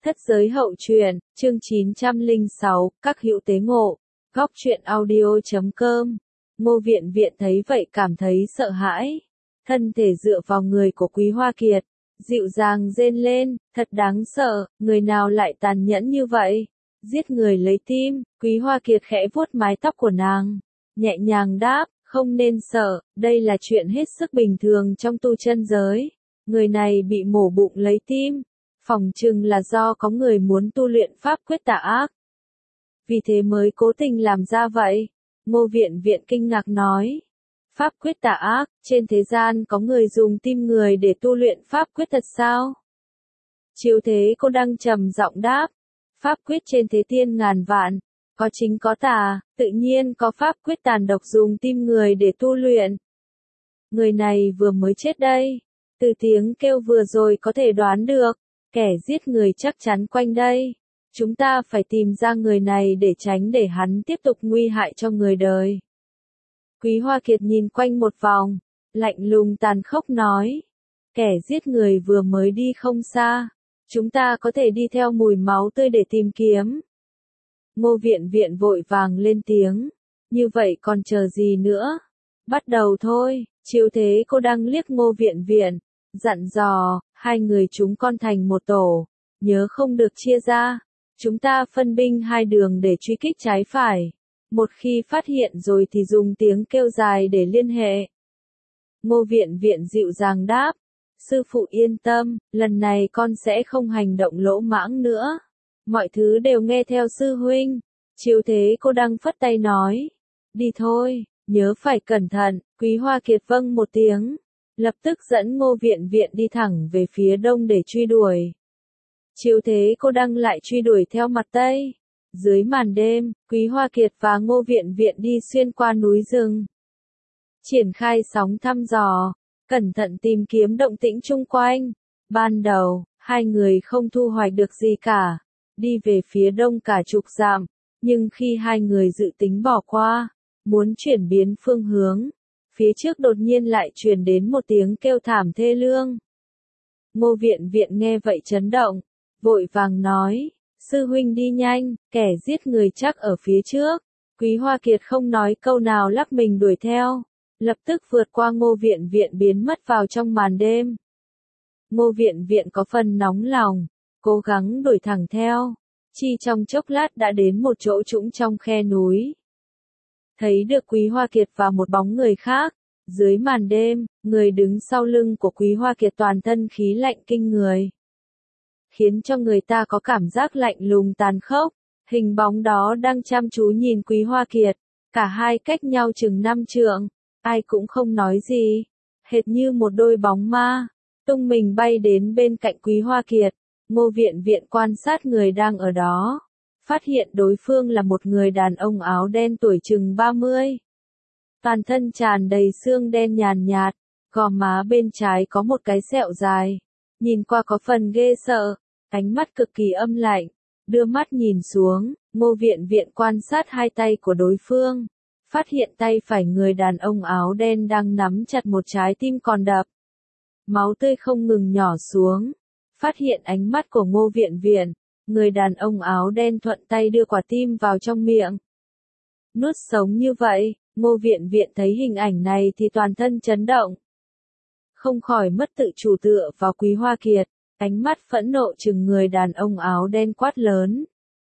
Thất giới hậu truyện, chương 906, các hữu tế ngộ, góc truyện audio.com. Ngô Viện Viện thấy vậy cảm thấy sợ hãi. Thân thể dựa vào người của Quý Hoa Kiệt, dịu dàng rên lên, thật đáng sợ, người nào lại tàn nhẫn như vậy? Giết người lấy tim, Quý Hoa Kiệt khẽ vuốt mái tóc của nàng, nhẹ nhàng đáp, không nên sợ, đây là chuyện hết sức bình thường trong tu chân giới. Người này bị mổ bụng lấy tim, phỏng chừng là do có người muốn tu luyện pháp quyết tà ác. Vì thế mới cố tình làm ra vậy. Ngô Viện Viện kinh ngạc nói. Pháp quyết tà ác, trên thế gian có người dùng tim người để tu luyện pháp quyết thật sao? Chiếu Thế Cô Đăng trầm giọng đáp. Pháp quyết trên thế tiên ngàn vạn, có chính có tà, tự nhiên có pháp quyết tàn độc dùng tim người để tu luyện. Người này vừa mới chết đây. Từ tiếng kêu vừa rồi có thể đoán được, kẻ giết người chắc chắn quanh đây. Chúng ta phải tìm ra người này để tránh để hắn tiếp tục nguy hại cho người đời. Quý Hoa Kiệt nhìn quanh một vòng, lạnh lùng tàn khốc nói. Kẻ giết người vừa mới đi không xa. Chúng ta có thể đi theo mùi máu tươi để tìm kiếm. Ngô Viện Viện vội vàng lên tiếng. Như vậy còn chờ gì nữa? Bắt đầu thôi. Chiếu Thế Cô Đăng liếc Ngô Viện Viện, dặn dò, hai người chúng con thành một tổ, nhớ không được chia ra. Chúng ta phân binh hai đường để truy kích trái phải. Một khi phát hiện rồi thì dùng tiếng kêu dài để liên hệ. Ngô Viện Viện dịu dàng đáp. Sư phụ yên tâm, lần này con sẽ không hành động lỗ mãng nữa. Mọi thứ đều nghe theo sư huynh. Chiếu Thế Cô Đăng phất tay nói. Đi thôi, nhớ phải cẩn thận. Quý Hoa Kiệt vâng một tiếng, lập tức dẫn Ngô Viện Viện đi thẳng về phía đông để truy đuổi. Chiếu Thế Cô Đăng lại truy đuổi theo mặt tây. Dưới màn đêm, Quý Hoa Kiệt và Ngô Viện Viện đi xuyên qua núi rừng. Triển khai sóng thăm dò, cẩn thận tìm kiếm động tĩnh chung quanh. Ban đầu, hai người không thu hoạch được gì cả. Đi về phía đông cả chục dặm, nhưng khi hai người dự tính bỏ qua, muốn chuyển biến phương hướng, phía trước đột nhiên lại truyền đến một tiếng kêu thảm thê lương. Ngô Viện Viện nghe vậy chấn động, vội vàng nói, sư huynh đi nhanh, kẻ giết người chắc ở phía trước. Quý Hoa Kiệt không nói câu nào lắc mình đuổi theo, lập tức vượt qua Ngô Viện Viện biến mất vào trong màn đêm. Ngô Viện Viện có phần nóng lòng, cố gắng đuổi thẳng theo, chỉ trong chốc lát đã đến một chỗ trũng trong khe núi. Thấy được Quý Hoa Kiệt và một bóng người khác, dưới màn đêm, người đứng sau lưng của Quý Hoa Kiệt toàn thân khí lạnh kinh người, khiến cho người ta có cảm giác lạnh lùng tàn khốc. Hình bóng đó đang chăm chú nhìn Quý Hoa Kiệt, cả hai cách nhau chừng 5 trượng, ai cũng không nói gì, hệt như một đôi bóng ma, tung mình bay đến bên cạnh Quý Hoa Kiệt. Ngô Viện Viện quan sát người đang ở đó, phát hiện đối phương là một người đàn ông áo đen tuổi chừng 30. Toàn thân tràn đầy xương đen nhàn nhạt, gò má bên trái có một cái sẹo dài, nhìn qua có phần ghê sợ, ánh mắt cực kỳ âm lạnh. Đưa mắt nhìn xuống, Ngô Viện Viện quan sát hai tay của đối phương, phát hiện tay phải người đàn ông áo đen đang nắm chặt một trái tim còn đập. Máu tươi không ngừng nhỏ xuống. Phát hiện ánh mắt của Ngô Viện Viện, người đàn ông áo đen thuận tay đưa quả tim vào trong miệng. Nuốt sống như vậy, Ngô Viện Viện thấy hình ảnh này thì toàn thân chấn động. Không khỏi mất tự chủ tựa vào Quý Hoa Kiệt, ánh mắt phẫn nộ trừng người đàn ông áo đen quát lớn.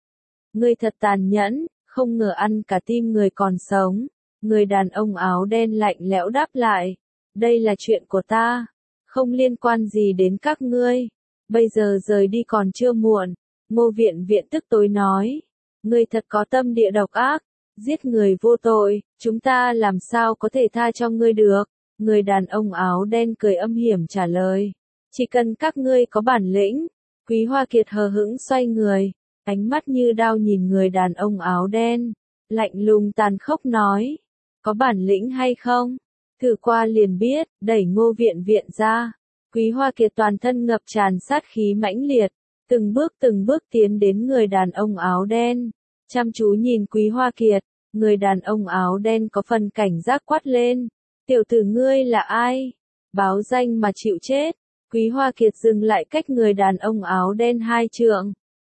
Ngươi thật tàn nhẫn, không ngờ ăn cả tim người còn sống. Người đàn ông áo đen lạnh lẽo đáp lại. Đây là chuyện của ta, không liên quan gì đến các ngươi. Bây giờ rời đi còn chưa muộn. Ngô Viện Viện tức tối nói. Ngươi thật có tâm địa độc ác, giết người vô tội, chúng ta làm sao có thể tha cho ngươi được. Người đàn ông áo đen cười âm hiểm trả lời. Chỉ cần các ngươi có bản lĩnh. Quý Hoa Kiệt hờ hững xoay người, ánh mắt như đao nhìn người đàn ông áo đen, lạnh lùng tàn khốc nói. Có bản lĩnh hay không? Thử qua liền biết, đẩy Ngô Viện Viện ra. Quý Hoa Kiệt toàn thân ngập tràn sát khí mãnh liệt, từng bước tiến đến người đàn ông áo đen, chăm chú nhìn Quý Hoa Kiệt. Người đàn ông áo đen có phần cảnh giác quát lên. Tiểu tử ngươi là ai? Báo danh mà chịu chết. Quý Hoa Kiệt dừng lại cách người đàn ông áo đen 2 trượng,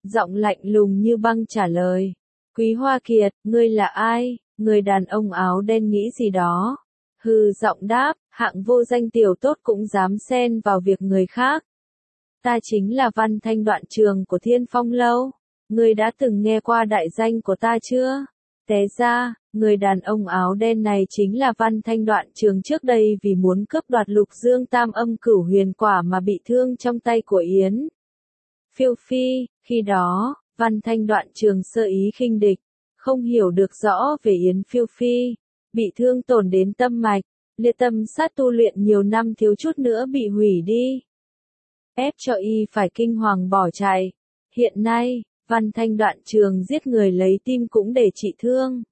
Giọng lạnh lùng như băng trả lời. Quý Hoa Kiệt, ngươi là ai? Người đàn ông áo đen nghĩ gì đó. Hừ giọng đáp, hạng vô danh tiểu tốt cũng dám xen vào việc người khác. Ta chính là Văn Thanh Đoạn Trường của Thiên Phong Lâu. Ngươi đã từng nghe qua đại danh của ta chưa? Té ra, người đàn ông áo đen này chính là Văn Thanh Đoạn Trường trước đây vì muốn cướp đoạt Lục Dương Tam Âm Cửu Huyền Quả mà bị thương trong tay của Yến Phiêu Phi. Khi đó, Văn Thanh Đoạn Trường sơ ý khinh địch, không hiểu được rõ về Yến Phiêu Phi, bị thương tổn đến tâm mạch, liệt tâm sát tu luyện nhiều năm thiếu chút nữa bị hủy đi, ép cho y phải kinh hoàng bỏ chạy. Hiện nay, Văn Thanh Đoạn Trường giết người lấy tim cũng để trị thương.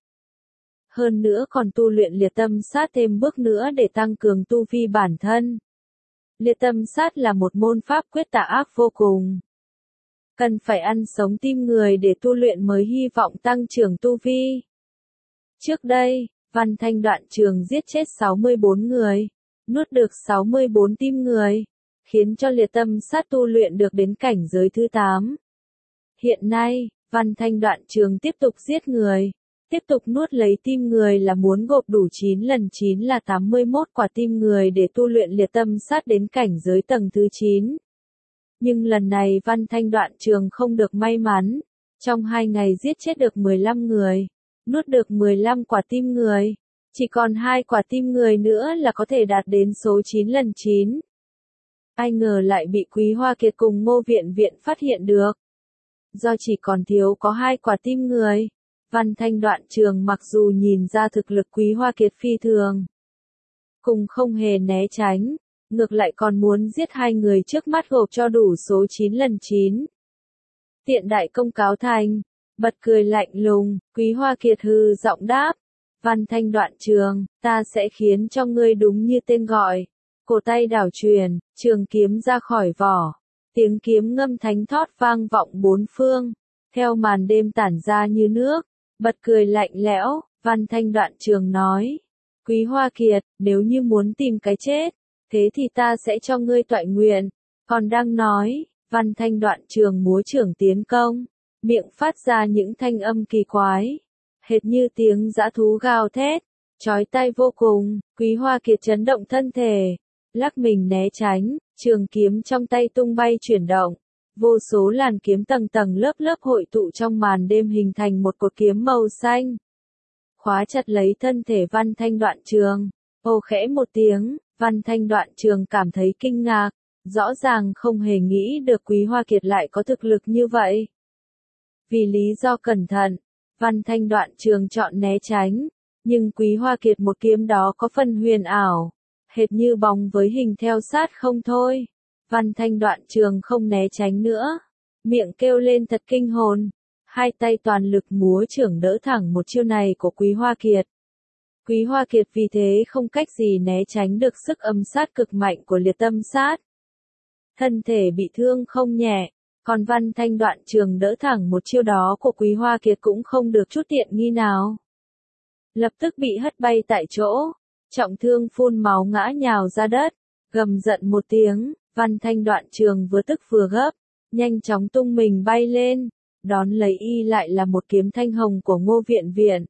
Hơn nữa còn tu luyện liệt tâm sát thêm bước nữa để tăng cường tu vi bản thân. Liệt tâm sát là một môn pháp quyết tà ác vô cùng. Cần phải ăn sống tim người để tu luyện mới hy vọng tăng trưởng tu vi. Trước đây, Văn Thanh Đoạn Trường giết chết 64 người, nuốt được 64 tim người, khiến cho liệt tâm sát tu luyện được đến cảnh giới thứ 8. Hiện nay, Văn Thanh Đoạn Trường tiếp tục giết người, tiếp tục nuốt lấy tim người là muốn gộp đủ 9 lần 9 là 81 quả tim người để tu luyện liệt tâm sát đến cảnh giới tầng thứ 9. Nhưng lần này Văn Thanh Đoạn Trường không được may mắn, trong 2 ngày giết chết được 15 người, nuốt được 15 quả tim người, chỉ còn 2 quả tim người nữa là có thể đạt đến số 9 lần 9. Ai ngờ lại bị Quý Hoa Kiệt cùng Ngô Viện Viện phát hiện được. Do chỉ còn thiếu có 2 quả tim người, Văn Thanh Đoạn Trường mặc dù nhìn ra thực lực Quý Hoa Kiệt phi thường, cùng không hề né tránh, ngược lại còn muốn giết 2 người trước mắt gộp cho đủ số 9 lần 9. Tiện đại công cáo thành, bật cười lạnh lùng, Quý Hoa Kiệt hừ giọng đáp. Văn Thanh Đoạn Trường, ta sẽ khiến cho ngươi đúng như tên gọi. Cổ tay đảo truyền, trường kiếm ra khỏi vỏ. Tiếng kiếm ngâm thánh thót vang vọng bốn phương. Theo màn đêm tản ra như nước, bật cười lạnh lẽo, Văn Thanh Đoạn Trường nói. Quý Hoa Kiệt, nếu như muốn tìm cái chết, thế thì ta sẽ cho ngươi toại nguyện. Còn đang nói, Văn Thanh Đoạn Trường múa trưởng tiến công, miệng phát ra những thanh âm kỳ quái, hệt như tiếng dã thú gào thét, chói tai vô cùng. Quý Hoa Kiệt chấn động thân thể, lắc mình né tránh, trường kiếm trong tay tung bay chuyển động, vô số làn kiếm tầng tầng lớp lớp hội tụ trong màn đêm hình thành một cột kiếm màu xanh, khóa chặt lấy thân thể Văn Thanh Đoạn Trường. Ồ khẽ một tiếng, Văn Thanh Đoạn Trường cảm thấy kinh ngạc, rõ ràng không hề nghĩ được Quý Hoa Kiệt lại có thực lực như vậy. Vì lý do cẩn thận, Văn Thanh Đoạn Trường chọn né tránh, nhưng Quý Hoa Kiệt một kiếm đó có phần huyền ảo, hệt như bóng với hình theo sát không thôi. Văn Thanh Đoạn Trường không né tránh nữa, miệng kêu lên thật kinh hồn, hai tay toàn lực múa trưởng đỡ thẳng một chiêu này của Quý Hoa Kiệt. Quý Hoa Kiệt vì thế không cách gì né tránh được sức âm sát cực mạnh của liệt tâm sát. Thân thể bị thương không nhẹ, còn Văn Thanh Đoạn Trường đỡ thẳng một chiêu đó của Quý Hoa Kiệt cũng không được chút tiện nghi nào. Lập tức bị hất bay tại chỗ, trọng thương phun máu ngã nhào ra đất, gầm giận một tiếng, Văn Thanh Đoạn Trường vừa tức vừa gấp, nhanh chóng tung mình bay lên, đón lấy y lại là một kiếm thanh hồng của Ngô Viện Viện.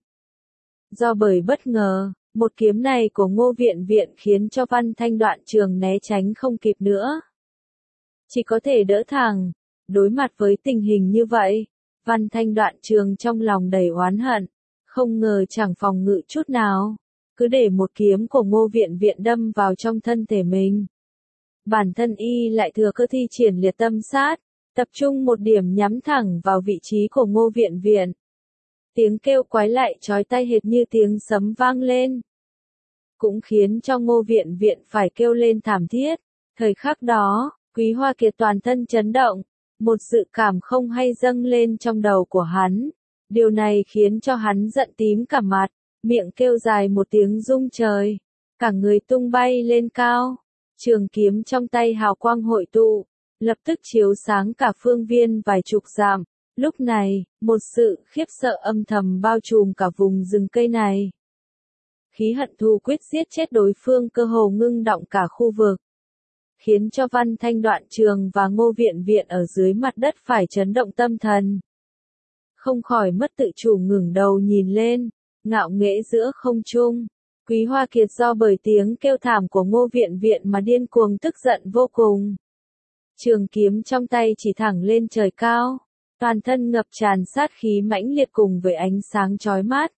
Do bởi bất ngờ, một kiếm này của Ngô Viện Viện khiến cho Văn Thanh Đoạn Trường né tránh không kịp nữa. Chỉ có thể đỡ thẳng. Đối mặt với tình hình như vậy, Văn Thanh Đoạn Trường trong lòng đầy oán hận, không ngờ chẳng phòng ngự chút nào, cứ để một kiếm của Ngô Viện Viện đâm vào trong thân thể mình. Bản thân y lại thừa cơ thi triển liệt tâm sát, tập trung một điểm nhắm thẳng vào vị trí của Ngô Viện Viện. Tiếng kêu quái lại chói tai hệt như tiếng sấm vang lên, cũng khiến cho Ngô Viện Viện phải kêu lên thảm thiết. Thời khắc đó, Quý Hoa Kiệt toàn thân chấn động, một dự cảm không hay dâng lên trong đầu của hắn. Điều này khiến cho hắn giận tím cả mặt, miệng kêu dài một tiếng rung trời, cả người tung bay lên cao. Trường kiếm trong tay hào quang hội tụ, lập tức chiếu sáng cả phương viên vài chục dặm. Lúc này, một sự khiếp sợ âm thầm bao trùm cả vùng rừng cây này. Khí hận thù quyết giết chết đối phương cơ hồ ngưng đọng cả khu vực. khiến cho Văn Thanh Đoạn Trường và Ngô Viện Viện ở dưới mặt đất phải chấn động tâm thần. Không khỏi mất tự chủ ngẩng đầu nhìn lên, ngạo nghễ giữa không trung. Quý Hoa Kiệt do bởi tiếng kêu thảm của Ngô Viện Viện mà điên cuồng tức giận vô cùng. Trường kiếm trong tay chỉ thẳng lên trời cao, toàn thân ngập tràn sát khí mãnh liệt cùng với ánh sáng chói mắt.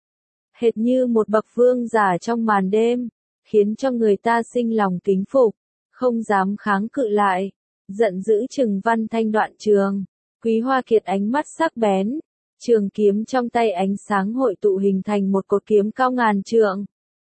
Hệt như một bậc vương giả trong màn đêm, khiến cho người ta sinh lòng kính phục, không dám kháng cự lại, giận dữ trừng Văn Thanh Đoạn Trường. Quý Hoa Kiệt ánh mắt sắc bén, trường kiếm trong tay ánh sáng hội tụ hình thành một cột kiếm cao ngàn trượng,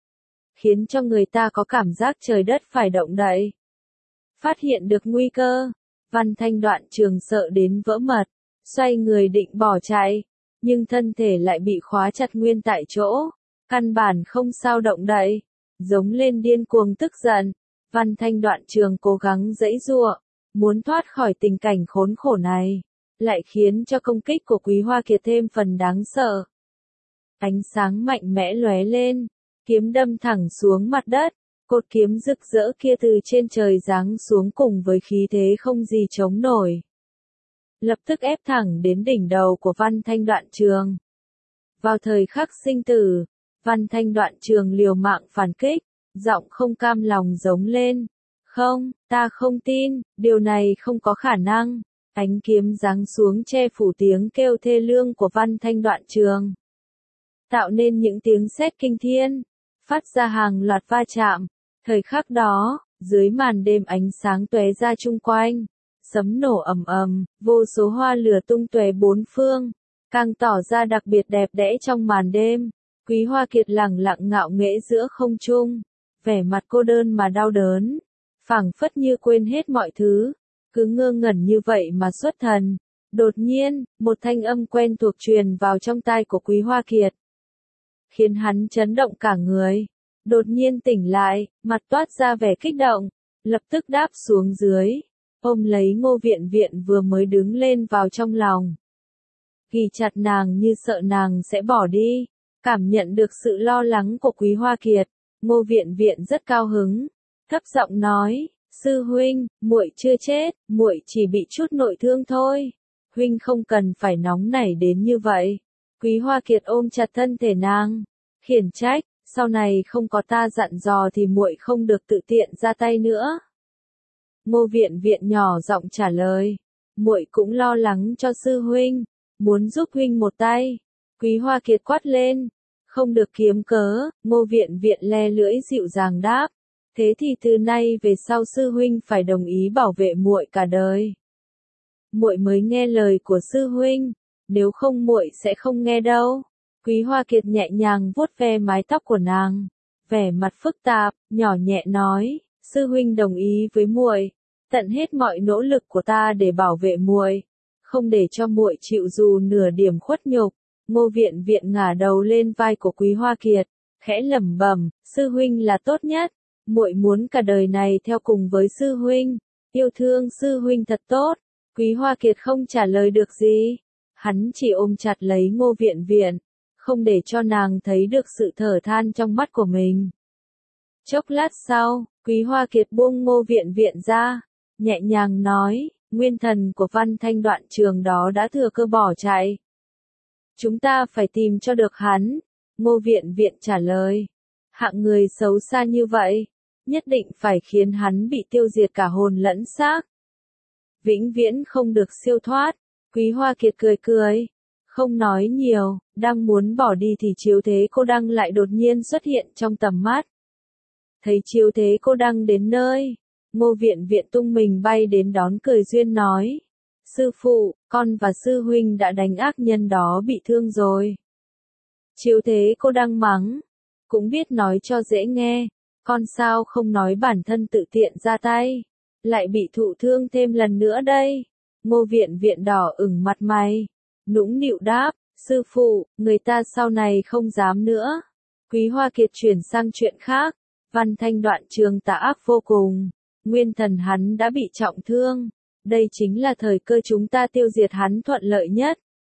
khiến cho người ta có cảm giác trời đất phải động đậy. Phát hiện được nguy cơ, Văn Thanh Đoạn Trường sợ đến vỡ mật, xoay người định bỏ chạy, nhưng thân thể lại bị khóa chặt nguyên tại chỗ, căn bản không sao động đậy, giống lên điên cuồng tức giận. Văn Thanh Đoạn Trường cố gắng giãy giụa, muốn thoát khỏi tình cảnh khốn khổ này, lại khiến cho công kích của Quý Hoa Kiệt thêm phần đáng sợ. Ánh sáng mạnh mẽ lóe lên, kiếm đâm thẳng xuống mặt đất, cột kiếm rực rỡ kia từ trên trời giáng xuống cùng với khí thế không gì chống nổi, lập tức ép thẳng đến đỉnh đầu của Văn Thanh Đoạn Trường. Vào thời khắc sinh tử, Văn Thanh Đoạn Trường liều mạng phản kích, giọng không cam lòng giống lên. Không, ta không tin, điều này không có khả năng. Ánh kiếm giáng xuống che phủ tiếng kêu thê lương của Văn Thanh Đoạn Trường, tạo nên những tiếng sét kinh thiên, phát ra hàng loạt va chạm. Thời khắc đó, dưới màn đêm ánh sáng tóe ra chung quanh, sấm nổ ầm ầm, vô số hoa lửa tung tóe bốn phương, càng tỏ ra đặc biệt đẹp đẽ trong màn đêm. Quý Hoa Kiệt lẳng lặng ngạo nghễ giữa không trung, vẻ mặt cô đơn mà đau đớn, phảng phất như quên hết mọi thứ, cứ ngơ ngẩn như vậy mà xuất thần. Đột nhiên, một thanh âm quen thuộc truyền vào trong tai của Quý Hoa Kiệt, khiến hắn chấn động cả người. Đột nhiên tỉnh lại, mặt toát ra vẻ kích động, lập tức đáp xuống dưới, ôm lấy Ngô Viện Viện vừa mới đứng lên vào trong lòng, ghì chặt nàng như sợ nàng sẽ bỏ đi. Cảm nhận được sự lo lắng của Quý Hoa Kiệt, Ngô Viện Viện rất cao hứng, thấp giọng nói: "Sư huynh, muội chưa chết, muội chỉ bị chút nội thương thôi, huynh không cần phải nóng nảy đến như vậy." Quý Hoa Kiệt ôm chặt thân thể nàng, khiển trách: "Sau này không có ta dặn dò thì muội không được tự tiện ra tay nữa." Ngô Viện Viện nhỏ giọng trả lời: "Muội cũng lo lắng cho sư huynh, muốn giúp huynh một tay." Quý Hoa Kiệt quát lên: "Không được kiếm cớ." Ngô Viện Viện le lưỡi dịu dàng đáp: "Thế thì từ nay về sau sư huynh phải đồng ý bảo vệ muội cả đời. Muội mới nghe lời của sư huynh, nếu không muội sẽ không nghe đâu." Quý Hoa Kiệt nhẹ nhàng vuốt ve mái tóc của nàng, vẻ mặt phức tạp, nhỏ nhẹ nói: "Sư huynh đồng ý với muội, tận hết mọi nỗ lực của ta để bảo vệ muội, không để cho muội chịu dù nửa điểm khuất nhục." Ngô Viện Viện ngả đầu lên vai của Quý Hoa Kiệt, khẽ lẩm bẩm: "Sư huynh là tốt nhất, muội muốn cả đời này theo cùng với sư huynh, yêu thương sư huynh thật tốt." Quý Hoa Kiệt không trả lời được gì, hắn chỉ ôm chặt lấy Ngô Viện Viện, không để cho nàng thấy được sự thở than trong mắt của mình. Chốc lát sau, Quý Hoa Kiệt buông Ngô Viện Viện ra, nhẹ nhàng nói: "Nguyên thần của Văn Thanh Đoạn Trường đó đã thừa cơ bỏ chạy. Chúng ta phải tìm cho được hắn." Ngô Viện Viện trả lời: "Hạng người xấu xa như vậy, nhất định phải khiến hắn bị tiêu diệt cả hồn lẫn xác, vĩnh viễn không được siêu thoát." Quý Hoa Kiệt cười cười, không nói nhiều, đang muốn bỏ đi thì Chiếu Thế Cô Đăng lại đột nhiên xuất hiện trong tầm mắt. Thấy Chiếu Thế Cô Đăng đến nơi, Ngô Viện Viện tung mình bay đến đón, cười duyên nói: "Sư phụ, con và sư huynh đã đánh ác nhân đó bị thương rồi." Chiếu Thế Cô Đăng mắng: "Cũng biết nói cho dễ nghe, con sao không nói bản thân tự tiện ra tay, lại bị thụ thương thêm lần nữa đây." Ngô Viện Viện đỏ ửng mặt mày, nũng nịu đáp: "Sư phụ, người ta sau này không dám nữa." Quý Hoa Kiệt chuyển sang chuyện khác. Văn Thanh Đoạn Trường tà ác vô cùng, nguyên thần hắn đã bị trọng thương, đây chính là thời cơ chúng ta tiêu diệt hắn thuận lợi nhất.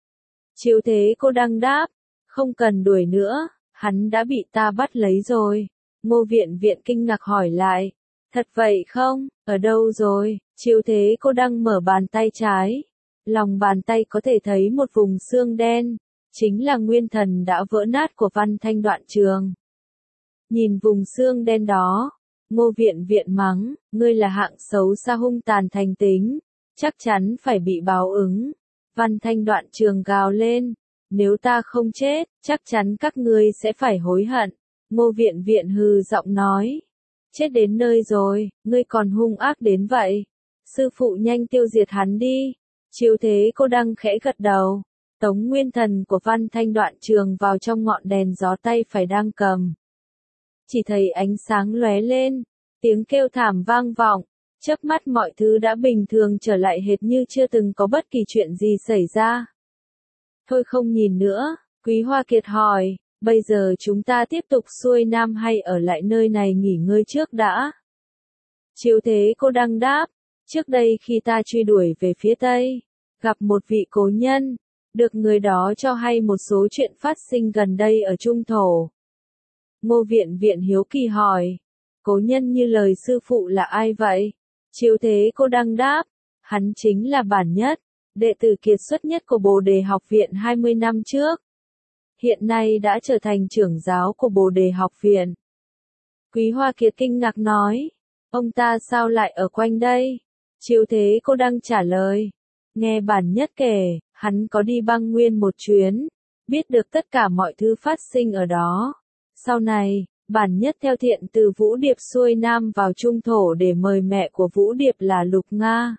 Chiếu Thế Cô Đăng đáp: "Không cần đuổi nữa, hắn đã bị ta bắt lấy rồi." Ngô Viện Viện kinh ngạc hỏi lại: Thật vậy không? Ở đâu rồi? Chiếu Thế Cô Đăng mở bàn tay trái. Lòng bàn tay có thể thấy một vùng xương đen. Chính là nguyên thần đã vỡ nát của Văn Thanh Đoạn Trường. Nhìn vùng xương đen đó, Ngô Viện Viện mắng, ngươi là hạng xấu xa hung tàn thành tính, chắc chắn phải bị báo ứng. Văn Thanh Đoạn Trường gào lên, nếu ta không chết, chắc chắn các ngươi sẽ phải hối hận. Ngô Viện Viện hừ giọng nói, chết đến nơi rồi, ngươi còn hung ác đến vậy. Sư phụ nhanh tiêu diệt hắn đi. Chiếu Thế Cô Đăng khẽ gật đầu, tống nguyên thần của Văn Thanh Đoạn Trường vào trong ngọn đèn gió tay phải đang cầm. Chỉ thấy ánh sáng lóe lên, tiếng kêu thảm vang vọng, chớp mắt mọi thứ đã bình thường trở lại hệt như chưa từng có bất kỳ chuyện gì xảy ra. Thôi không nhìn nữa, Quý Hoa Kiệt hỏi, bây giờ chúng ta tiếp tục xuôi nam hay ở lại nơi này nghỉ ngơi trước đã? Chiếu Thế Cô Đăng đáp, trước đây khi ta truy đuổi về phía Tây, gặp một vị cố nhân, được người đó cho hay một số chuyện phát sinh gần đây ở Trung Thổ. Ngô Viện Viện hiếu kỳ hỏi, cố nhân như lời sư phụ là ai vậy? Chiếu Thế Cô Đăng đáp, hắn chính là Bản Nhất, đệ tử kiệt xuất nhất của Bồ Đề Học Viện 20 năm trước. Hiện nay đã trở thành trưởng giáo của Bồ Đề Học Viện. Quý Hoa Kiệt kinh ngạc nói, ông ta sao lại ở quanh đây? Chiếu Thế Cô Đăng trả lời, nghe Bản Nhất kể, hắn có đi băng nguyên một chuyến, biết được tất cả mọi thứ phát sinh ở đó. Sau này, Bản Nhất theo thiện từ Vũ Điệp xuôi nam vào Trung Thổ để mời mẹ của Vũ Điệp là Lục Nga.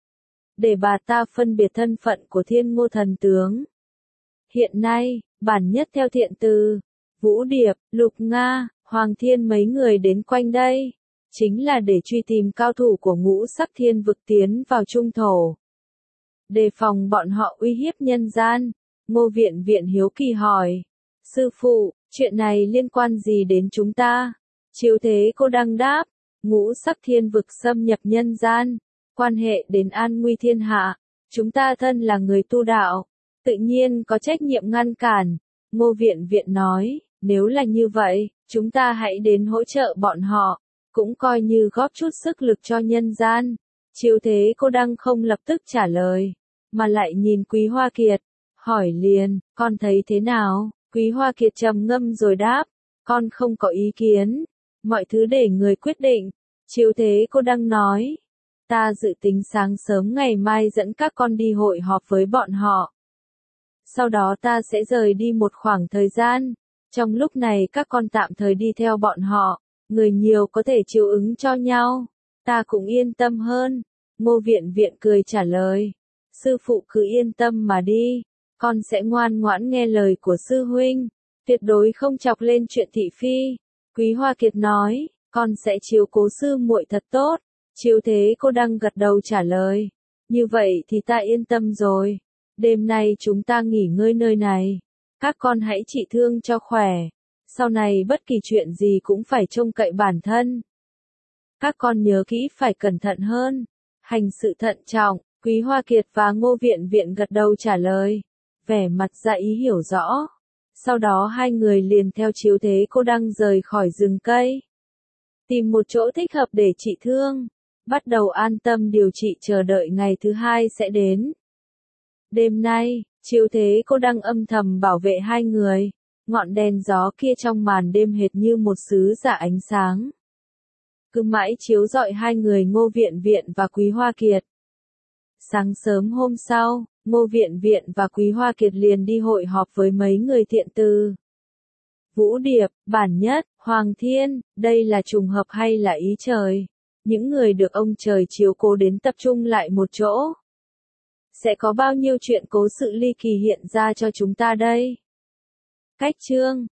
Để bà ta phân biệt thân phận của Thiên Ngô Thần Tướng. Hiện nay, Bản Nhất theo thiện từ Vũ Điệp, Lục Nga, Hoàng Thiên mấy người đến quanh đây, chính là để truy tìm cao thủ của Ngũ Sắc Thiên Vực tiến vào Trung Thổ. Đề phòng bọn họ uy hiếp nhân gian, Ngô Viện Viện hiếu kỳ hỏi, sư phụ, chuyện này liên quan gì đến chúng ta? Chiếu Thế Cô Đăng đáp, Ngũ Sắc Thiên Vực xâm nhập nhân gian, quan hệ đến an nguy thiên hạ, chúng ta thân là người tu đạo, tự nhiên có trách nhiệm ngăn cản. Ngô Viện Viện nói, nếu là như vậy, chúng ta hãy đến hỗ trợ bọn họ, cũng coi như góp chút sức lực cho nhân gian. Chiếu Thế Cô Đăng không lập tức trả lời, mà lại nhìn Quý Hoa Kiệt, hỏi liền, con thấy thế nào? Quý Hoa Kiệt trầm ngâm rồi đáp, con không có ý kiến, mọi thứ để người quyết định. Chiếu Thế Cô Đăng nói, ta dự tính sáng sớm ngày mai dẫn các con đi hội họp với bọn họ. Sau đó ta sẽ rời đi một khoảng thời gian, trong lúc này các con tạm thời đi theo bọn họ, người nhiều có thể chiếu ứng cho nhau, ta cũng yên tâm hơn. Ngô Viện Viện cười trả lời, sư phụ cứ yên tâm mà đi, con sẽ ngoan ngoãn nghe lời của sư huynh, tuyệt đối không chọc lên chuyện thị phi. Quý Hoa Kiệt nói, con sẽ chiếu cố sư muội thật tốt. Chiếu Thế Cô Đăng gật đầu trả lời, như vậy thì ta yên tâm rồi, đêm nay chúng ta nghỉ ngơi nơi này, các con hãy trị thương cho khỏe, sau này bất kỳ chuyện gì cũng phải trông cậy bản thân. Các con nhớ kỹ phải cẩn thận hơn, hành sự thận trọng. Quý Hoa Kiệt và Ngô Viện Viện gật đầu trả lời, vẻ mặt ra ý hiểu rõ. Sau đó hai người liền theo Chiếu Thế Cô Đăng rời khỏi rừng cây, tìm một chỗ thích hợp để trị thương, bắt đầu an tâm điều trị chờ đợi ngày thứ hai sẽ đến. Đêm nay, Chiếu Thế Cô Đăng âm thầm bảo vệ hai người, ngọn đèn gió kia trong màn đêm hệt như một sứ giả ánh sáng, cứ mãi chiếu rọi hai người Ngô Viện Viện và Quý Hoa Kiệt. Sáng sớm hôm sau, Ngô Viện Viện và Quý Hoa Kiệt liền đi hội họp với mấy người thiện từ. Vũ Điệp, Bản Nhất, Hoàng Thiên, đây là trùng hợp hay là ý trời? Những người được ông trời chiếu cố đến tập trung lại một chỗ. Sẽ có bao nhiêu chuyện cố sự ly kỳ hiện ra cho chúng ta đây? Cách chương